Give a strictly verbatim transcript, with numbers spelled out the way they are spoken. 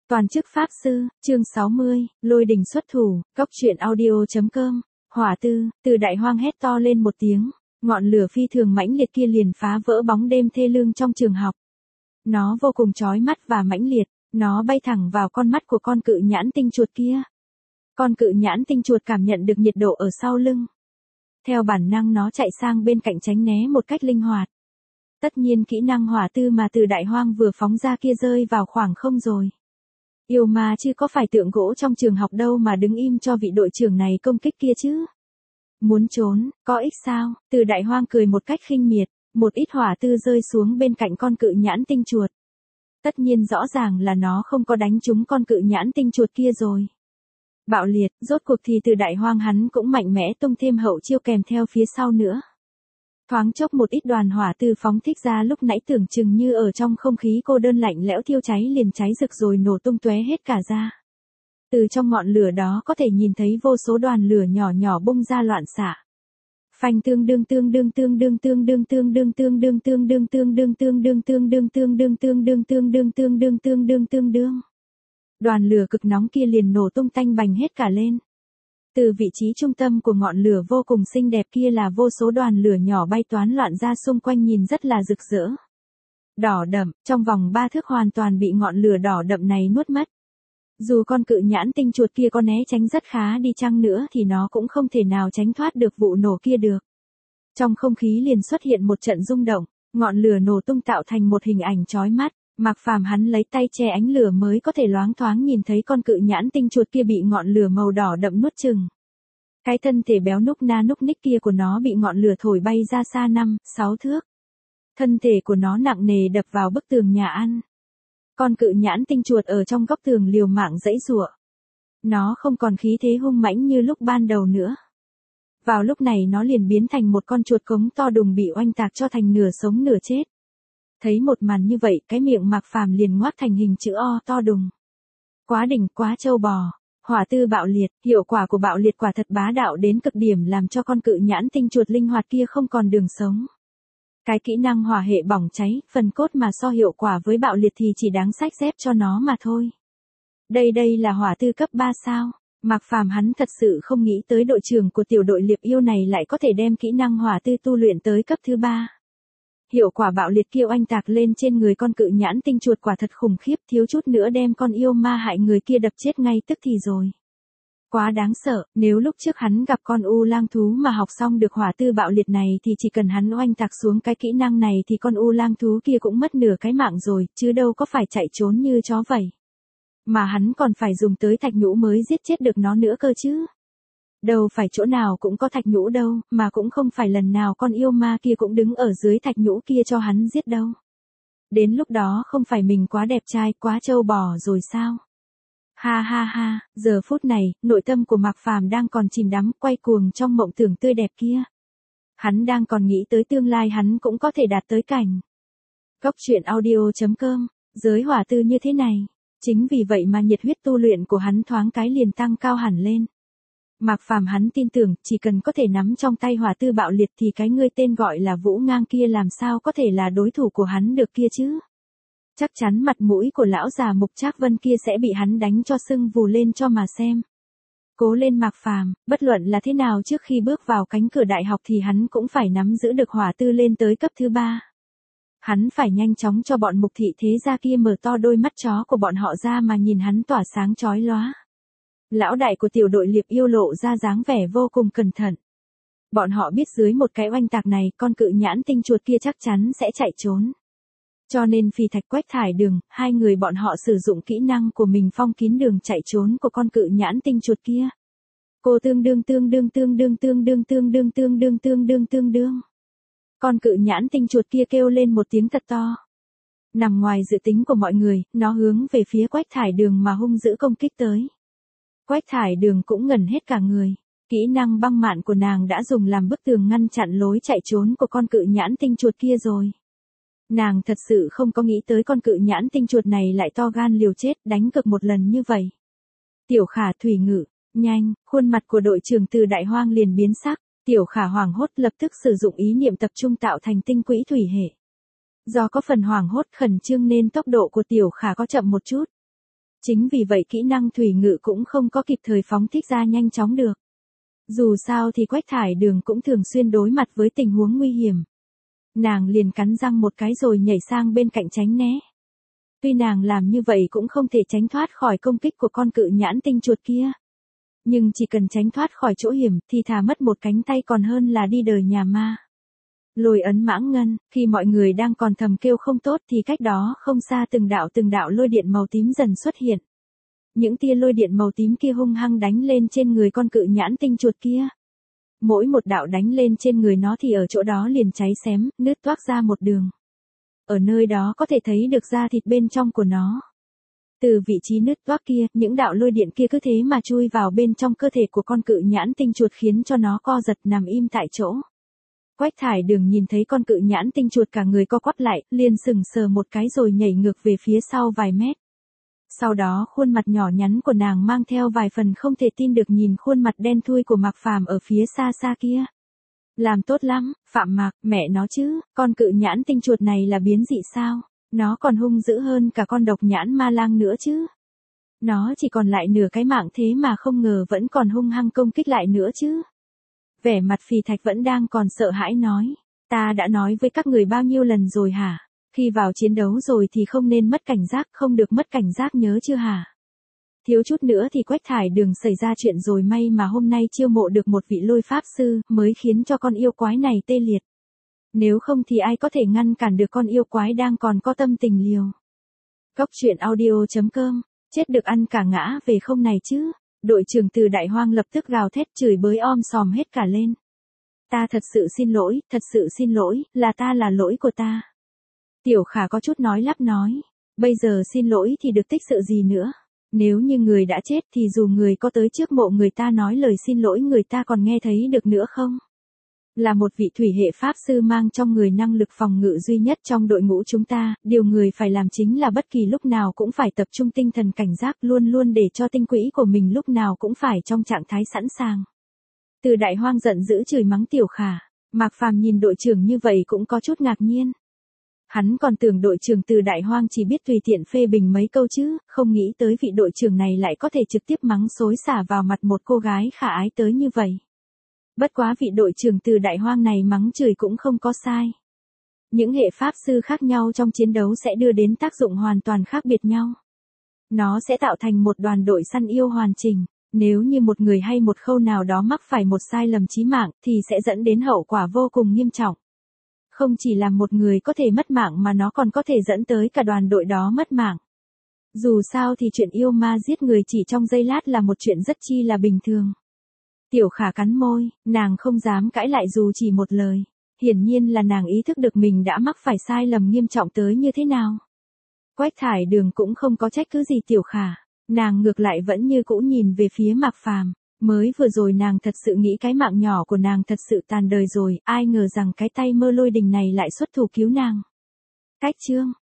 Toàn chức Pháp Sư, chương sáu mươi, Lôi đình xuất thủ, góc truyện audio.com, hỏa tư, từ đại hoang hét to lên một tiếng, ngọn lửa phi thường mãnh liệt kia liền phá vỡ bóng đêm thê lương trong trường học. Nó vô cùng chói mắt và mãnh liệt, nó bay thẳng vào con mắt của con cự nhãn tinh chuột kia. Con cự nhãn tinh chuột cảm nhận được nhiệt độ ở sau lưng. Theo bản năng nó chạy sang bên cạnh tránh né một cách linh hoạt. Tất nhiên kỹ năng hỏa tư mà từ đại hoang vừa phóng ra kia rơi vào khoảng không rồi. Yêu ma chứ có phải tượng gỗ trong trường học đâu mà đứng im cho vị đội trưởng này công kích kia chứ. Muốn trốn, có ích sao? Từ đại hoang cười một cách khinh miệt, một ít hỏa tư rơi xuống bên cạnh con cự nhãn tinh chuột. Tất nhiên rõ ràng là nó không có đánh trúng con cự nhãn tinh chuột kia rồi. Bạo liệt, rốt cuộc thì từ đại hoang hắn cũng mạnh mẽ tung thêm hậu chiêu kèm theo phía sau nữa. Thoáng chốc một ít đoàn hỏa tư phóng thích ra lúc nãy tưởng chừng như ở trong không khí cô đơn lạnh lẽo thiêu cháy liền cháy rực rồi nổ tung tóe hết cả ra. Từ trong ngọn lửa đó có thể nhìn thấy vô số đoàn lửa nhỏ nhỏ bung ra loạn xạ. Phanh tương đương tương đương tương đương tương đương tương đương tương đương tương đương tương đương tương đương tương đương tương đương tương đương tương đương tương đương tương đương tương đương. Đoàn lửa cực nóng kia liền nổ tung tanh bành hết cả lên. Từ vị trí trung tâm của ngọn lửa vô cùng xinh đẹp kia là vô số đoàn lửa nhỏ bay toán loạn ra xung quanh nhìn rất là rực rỡ. Đỏ đậm, trong vòng ba thước hoàn toàn bị ngọn lửa đỏ đậm này nuốt mất. Dù con cự nhãn tinh chuột kia có né tránh rất khá đi chăng nữa thì nó cũng không thể nào tránh thoát được vụ nổ kia được. Trong không khí liền xuất hiện một trận rung động, ngọn lửa nổ tung tạo thành một hình ảnh chói mắt. Mạc Phàm hắn lấy tay che ánh lửa mới có thể loáng thoáng nhìn thấy con cự nhãn tinh chuột kia bị ngọn lửa màu đỏ đậm nuốt chừng. Cái thân thể béo núc na núc ních kia của nó bị ngọn lửa thổi bay ra xa năm, sáu thước. Thân thể của nó nặng nề đập vào bức tường nhà ăn. Con cự nhãn tinh chuột ở trong góc tường liều mạng giãy giụa. Nó không còn khí thế hung mãnh như lúc ban đầu nữa. Vào lúc này nó liền biến thành một con chuột cống to đùng bị oanh tạc cho thành nửa sống nửa chết. Thấy một màn như vậy, cái miệng Mạc Phàm liền ngoác thành hình chữ O to đùng. Quá đỉnh, quá trâu bò. Hỏa tư bạo liệt, hiệu quả của bạo liệt quả thật bá đạo đến cực điểm làm cho con cự nhãn tinh chuột linh hoạt kia không còn đường sống. Cái kỹ năng hỏa hệ bỏng cháy, phần cốt mà so hiệu quả với bạo liệt thì chỉ đáng xách dép cho nó mà thôi. Đây đây là hỏa tư cấp ba sao? Mạc Phàm hắn thật sự không nghĩ tới đội trưởng của tiểu đội liệp yêu này lại có thể đem kỹ năng hỏa tư tu luyện tới cấp thứ ba. Hiệu quả bạo liệt kia oanh tạc lên trên người con cự nhãn tinh chuột quả thật khủng khiếp, thiếu chút nữa đem con yêu ma hại người kia đập chết ngay tức thì rồi. Quá đáng sợ, nếu lúc trước hắn gặp con u lang thú mà học xong được hỏa tư bạo liệt này thì chỉ cần hắn oanh tạc xuống cái kỹ năng này thì con u lang thú kia cũng mất nửa cái mạng rồi, chứ đâu có phải chạy trốn như chó vậy. Mà hắn còn phải dùng tới thạch nhũ mới giết chết được nó nữa cơ chứ. Đâu phải chỗ nào cũng có thạch nhũ đâu, mà cũng không phải lần nào con yêu ma kia cũng đứng ở dưới thạch nhũ kia cho hắn giết đâu. Đến lúc đó không phải mình quá đẹp trai, quá trâu bò rồi sao? Ha ha ha, giờ phút này, nội tâm của Mạc Phàm đang còn chìm đắm, quay cuồng trong mộng tưởng tươi đẹp kia. Hắn đang còn nghĩ tới tương lai hắn cũng có thể đạt tới cảnh. Góc truyện audio.com, giới hỏa tư như thế này. Chính vì vậy mà nhiệt huyết tu luyện của hắn thoáng cái liền tăng cao hẳn lên. Mạc Phàm hắn tin tưởng, chỉ cần có thể nắm trong tay hỏa tư bạo liệt thì cái người tên gọi là Vũ Ngang kia làm sao có thể là đối thủ của hắn được kia chứ. Chắc chắn mặt mũi của lão già Mục Trác Vân kia sẽ bị hắn đánh cho sưng vù lên cho mà xem. Cố lên Mạc Phàm, bất luận là thế nào trước khi bước vào cánh cửa đại học thì hắn cũng phải nắm giữ được hỏa tư lên tới cấp thứ ba. Hắn phải nhanh chóng cho bọn Mục thị thế gia kia mở to đôi mắt chó của bọn họ ra mà nhìn hắn tỏa sáng chói lóa. Lão đại của tiểu đội liệp yêu lộ ra dáng vẻ vô cùng cẩn thận. Bọn họ biết dưới một cái oanh tạc này con cự nhãn tinh chuột kia chắc chắn sẽ chạy trốn. Cho nên Phi Thạch Quách Thải Đường, hai người bọn họ sử dụng kỹ năng của mình phong kín đường chạy trốn của con cự nhãn tinh chuột kia. Cô tương đương tương đương tương đương tương đương tương đương tương đương tương đương tương đương. Con cự nhãn tinh chuột kia kêu lên một tiếng thật to. Nằm ngoài dự tính của mọi người, nó hướng về phía Quách Thải Đường mà hung dữ công kích tới. Quách Thải Đường cũng ngẩn hết cả người. Kỹ năng băng mạn của nàng đã dùng làm bức tường ngăn chặn lối chạy trốn của con cự nhãn tinh chuột kia rồi. Nàng thật sự không có nghĩ tới con cự nhãn tinh chuột này lại to gan liều chết đánh cực một lần như vậy. Tiểu Khả Thủy Ngự, nhanh, khuôn mặt của đội trưởng từ đại hoang liền biến sắc. Tiểu Khả hoảng hốt lập tức sử dụng ý niệm tập trung tạo thành tinh quỹ thủy hệ. Do có phần hoảng hốt khẩn trương nên tốc độ của Tiểu Khả có chậm một chút. Chính vì vậy kỹ năng thủy ngự cũng không có kịp thời phóng thích ra nhanh chóng được. Dù sao thì Quách Thải Đường cũng thường xuyên đối mặt với tình huống nguy hiểm. Nàng liền cắn răng một cái rồi nhảy sang bên cạnh tránh né. Tuy nàng làm như vậy cũng không thể tránh thoát khỏi công kích của con cự nhãn tinh chuột kia. Nhưng chỉ cần tránh thoát khỏi chỗ hiểm thì thà mất một cánh tay còn hơn là đi đời nhà ma. Lôi ấn mãng ngân, khi mọi người đang còn thầm kêu không tốt thì cách đó không xa từng đạo từng đạo lôi điện màu tím dần xuất hiện. Những tia lôi điện màu tím kia hung hăng đánh lên trên người con cự nhãn tinh chuột kia. Mỗi một đạo đánh lên trên người nó thì ở chỗ đó liền cháy xém, nứt toác ra một đường. Ở nơi đó có thể thấy được da thịt bên trong của nó. Từ vị trí nứt toác kia, những đạo lôi điện kia cứ thế mà chui vào bên trong cơ thể của con cự nhãn tinh chuột khiến cho nó co giật nằm im tại chỗ. Quách Thải Đường nhìn thấy con cự nhãn tinh chuột cả người co quắp lại, liền sừng sờ một cái rồi nhảy ngược về phía sau vài mét. Sau đó khuôn mặt nhỏ nhắn của nàng mang theo vài phần không thể tin được nhìn khuôn mặt đen thui của Mạc Phàm ở phía xa xa kia. Làm tốt lắm, Phạm Mạc, mẹ nó chứ, con cự nhãn tinh chuột này là biến dị sao? Nó còn hung dữ hơn cả con độc nhãn ma lang nữa chứ. Nó chỉ còn lại nửa cái mạng thế mà không ngờ vẫn còn hung hăng công kích lại nữa chứ. Vẻ mặt Phì Thạch vẫn đang còn sợ hãi nói. Ta đã nói với các người bao nhiêu lần rồi hả? Khi vào chiến đấu rồi thì không nên mất cảnh giác, không được mất cảnh giác nhớ chưa hả? Thiếu chút nữa thì Quách Thải Đường xảy ra chuyện rồi, may mà hôm nay chiêu mộ được một vị lôi pháp sư mới khiến cho con yêu quái này tê liệt. Nếu không thì ai có thể ngăn cản được con yêu quái đang còn có tâm tình liều. Cốc truyện audio chấm com, chết được ăn cả ngã về không này chứ. Đội trưởng Từ Đại Hoang lập tức gào thét chửi bới om sòm hết cả lên. Ta thật sự xin lỗi, thật sự xin lỗi, là ta là lỗi của ta. Tiểu Khả có chút nói lắp nói. Bây giờ xin lỗi thì được tích sự gì nữa. Nếu như người đã chết thì dù người có tới trước mộ người ta nói lời xin lỗi người ta còn nghe thấy được nữa không? Là một vị thủy hệ pháp sư mang trong người năng lực phòng ngự duy nhất trong đội ngũ chúng ta, điều người phải làm chính là bất kỳ lúc nào cũng phải tập trung tinh thần cảnh giác, luôn luôn để cho tinh quỹ của mình lúc nào cũng phải trong trạng thái sẵn sàng. Từ Đại Hoang giận dữ chửi mắng Tiểu Khả. Mạc Phàm nhìn đội trưởng như vậy cũng có chút ngạc nhiên. Hắn còn tưởng đội trưởng Từ Đại Hoang chỉ biết tùy tiện phê bình mấy câu chứ, không nghĩ tới vị đội trưởng này lại có thể trực tiếp mắng xối xả vào mặt một cô gái khả ái tới như vậy. Bất quá vị đội trưởng Từ Đại Hoang này mắng chửi cũng không có sai. Những hệ pháp sư khác nhau trong chiến đấu sẽ đưa đến tác dụng hoàn toàn khác biệt nhau. Nó sẽ tạo thành một đoàn đội săn yêu hoàn chỉnh. Nếu như một người hay một khâu nào đó mắc phải một sai lầm chí mạng thì sẽ dẫn đến hậu quả vô cùng nghiêm trọng. Không chỉ là một người có thể mất mạng mà nó còn có thể dẫn tới cả đoàn đội đó mất mạng. Dù sao thì chuyện yêu ma giết người chỉ trong giây lát là một chuyện rất chi là bình thường. Tiểu Khả cắn môi, nàng không dám cãi lại dù chỉ một lời. Hiển nhiên là nàng ý thức được mình đã mắc phải sai lầm nghiêm trọng tới như thế nào. Quách Thải Đường cũng không có trách cứ gì Tiểu Khả. Nàng ngược lại vẫn như cũ nhìn về phía Mạc Phàm. Mới vừa rồi nàng thật sự nghĩ cái mạng nhỏ của nàng thật sự tàn đời rồi, ai ngờ rằng cái tay mơ lôi đình này lại xuất thủ cứu nàng. Cách chương